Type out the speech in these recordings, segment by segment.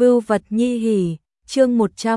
Vưu vật nhi hỉ, chương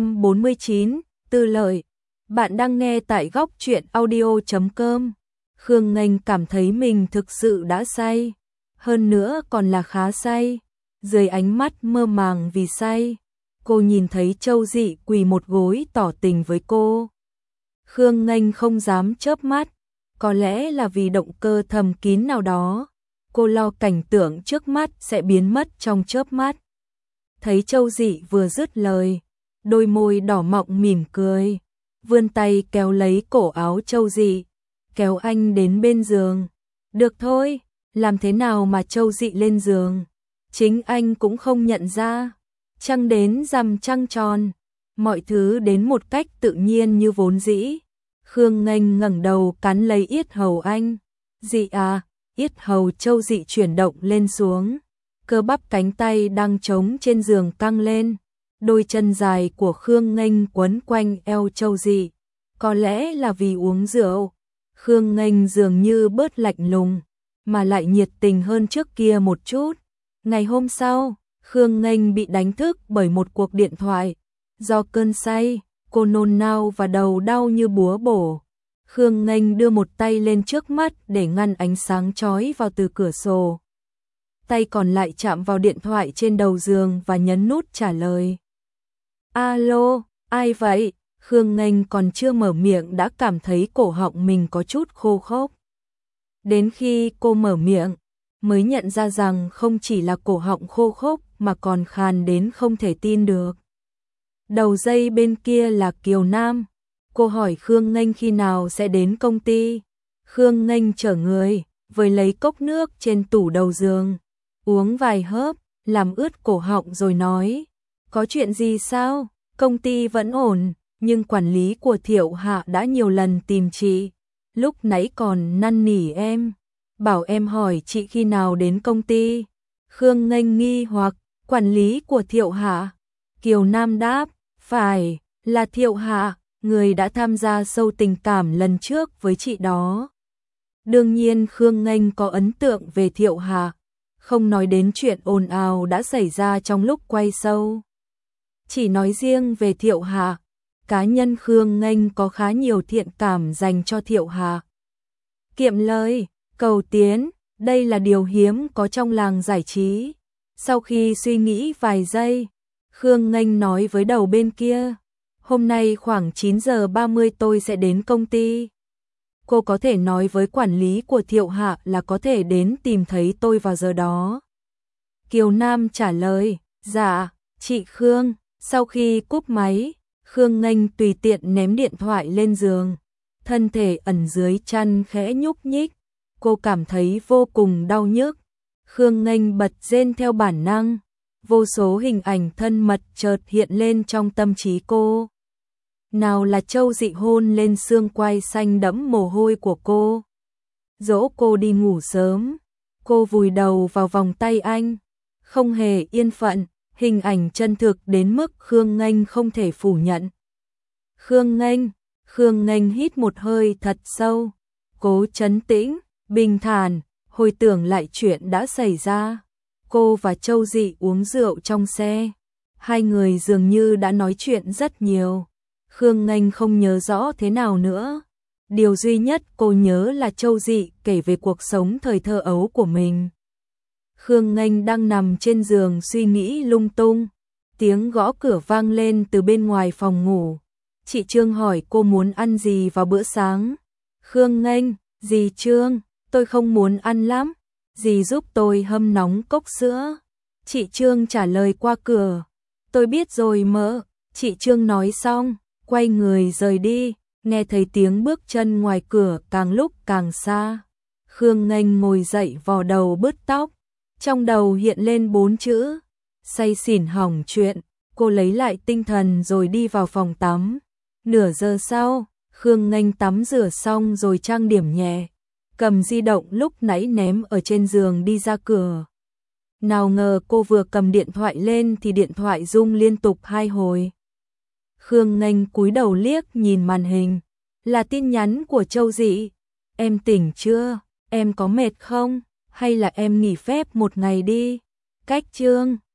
149, Tư lợi. Bạn đang nghe tại góc truyện audio.com. Khương Nghênh cảm thấy mình thực sự đã say, hơn nữa còn là khá say. Dưới ánh mắt mơ màng vì say, cô nhìn thấy Châu Dị quỳ một gối tỏ tình với cô. Khương Nghênh không dám chớp mắt, có lẽ là vì động cơ thầm kín nào đó. Cô lo cảnh tượng trước mắt sẽ biến mất trong chớp mắt. Thấy Châu Dị vừa dứt lời, đôi môi đỏ mọng mỉm cười, vươn tay kéo lấy cổ áo Châu Dị, kéo anh đến bên giường. Được thôi, làm thế nào mà Châu Dị lên giường, chính anh cũng không nhận ra. Trăng đến rằm trăng tròn, mọi thứ đến một cách tự nhiên như vốn dĩ. Khương Nghênh ngẩng đầu cắn lấy yết hầu anh. Dị à? Yết hầu Châu Dị chuyển động lên xuống, cơ bắp cánh tay đang trống trên giường căng lên, đôi chân dài của Khương Nghênh quấn quanh eo Châu Dị. Có lẽ là vì uống rượu, Khương Nghênh dường như bớt lạnh lùng, mà lại nhiệt tình hơn trước kia một chút. Ngày hôm sau, Khương Nghênh bị đánh thức bởi một cuộc điện thoại. Do cơn say, cô nôn nao và đầu đau như búa bổ. Khương Nghênh đưa một tay lên trước mắt để ngăn ánh sáng chói vào từ cửa sổ. Tay còn lại chạm vào điện thoại trên đầu giường và nhấn nút trả lời. Alo, ai vậy? Khương Nghênh còn chưa mở miệng đã cảm thấy cổ họng mình có chút khô khốc. Đến khi cô mở miệng, mới nhận ra rằng không chỉ là cổ họng khô khốc mà còn khàn đến không thể tin được. Đầu dây bên kia là Kiều Nam. Cô hỏi Khương Nghênh khi nào sẽ đến công ty. Khương Nghênh chở người, với lấy cốc nước trên tủ đầu giường, uống vài hớp, làm ướt cổ họng rồi nói. Có chuyện gì sao? Công ty vẫn ổn, nhưng quản lý của Thiệu Hạ đã nhiều lần tìm chị. Lúc nãy còn năn nỉ em, bảo em hỏi chị khi nào đến công ty. Khương Nghênh nghi hoặc, quản lý của Thiệu Hạ? Kiều Nam đáp, phải, là Thiệu Hạ, người đã tham gia sâu tình cảm lần trước với chị đó. Đương nhiên Khương Nghênh có ấn tượng về Thiệu Hạ, không nói đến chuyện ồn ào đã xảy ra trong lúc quay show. Chỉ nói riêng về Thiệu Hạ, cá nhân Khương Nghênh có khá nhiều thiện cảm dành cho Thiệu Hạ. Kiệm lời, cầu tiến, đây là điều hiếm có trong làng giải trí. Sau khi suy nghĩ vài giây, Khương Nghênh nói với đầu bên kia. Hôm nay khoảng 9 giờ 30 tôi sẽ đến công ty. Cô có thể nói với quản lý của Thiệu Hạ là có thể đến tìm thấy tôi vào giờ đó. Kiều Nam trả lời, dạ, chị Khương. Sau khi cúp máy, Khương Nghênh tùy tiện ném điện thoại lên giường. Thân thể ẩn dưới chăn khẽ nhúc nhích. Cô cảm thấy vô cùng đau nhức. Khương Nghênh bật rên theo bản năng. Vô số hình ảnh thân mật chợt hiện lên trong tâm trí cô. Nào là Châu Dị hôn lên xương quai xanh đẫm mồ hôi của cô, dỗ cô đi ngủ sớm, cô vùi đầu vào vòng tay anh, không hề yên phận, hình ảnh chân thực đến mức Khương Nghênh không thể phủ nhận. Khương Nghênh hít một hơi thật sâu, cố trấn tĩnh, bình thản, hồi tưởng lại chuyện đã xảy ra. Cô và Châu Dị uống rượu trong xe, hai người dường như đã nói chuyện rất nhiều. Khương Nghênh không nhớ rõ thế nào nữa. Điều duy nhất cô nhớ là Châu Dị kể về cuộc sống thời thơ ấu của mình. Khương Nghênh đang nằm trên giường suy nghĩ lung tung. Tiếng gõ cửa vang lên từ bên ngoài phòng ngủ. Chị Trương hỏi cô muốn ăn gì vào bữa sáng. Khương Nghênh, dì Trương, tôi không muốn ăn lắm. Dì giúp tôi hâm nóng cốc sữa. Chị Trương trả lời qua cửa. Tôi biết rồi mợ. Chị Trương nói xong, quay người rời đi, nghe thấy tiếng bước chân ngoài cửa càng lúc càng xa. Khương Nghênh ngồi dậy vò đầu bứt tóc, trong đầu hiện lên 4 chữ, say xỉn hỏng chuyện. Cô lấy lại tinh thần rồi đi vào phòng tắm. Nửa giờ sau, Khương Nghênh tắm rửa xong rồi trang điểm nhẹ, cầm di động lúc nãy ném ở trên giường đi ra cửa. Nào ngờ cô vừa cầm điện thoại lên thì điện thoại rung liên tục 2 hồi. Khương Nghênh cúi đầu liếc nhìn màn hình, là tin nhắn của Châu Dị. Em tỉnh chưa? Em có mệt không? Hay là em nghỉ phép một ngày đi? Cách Trương.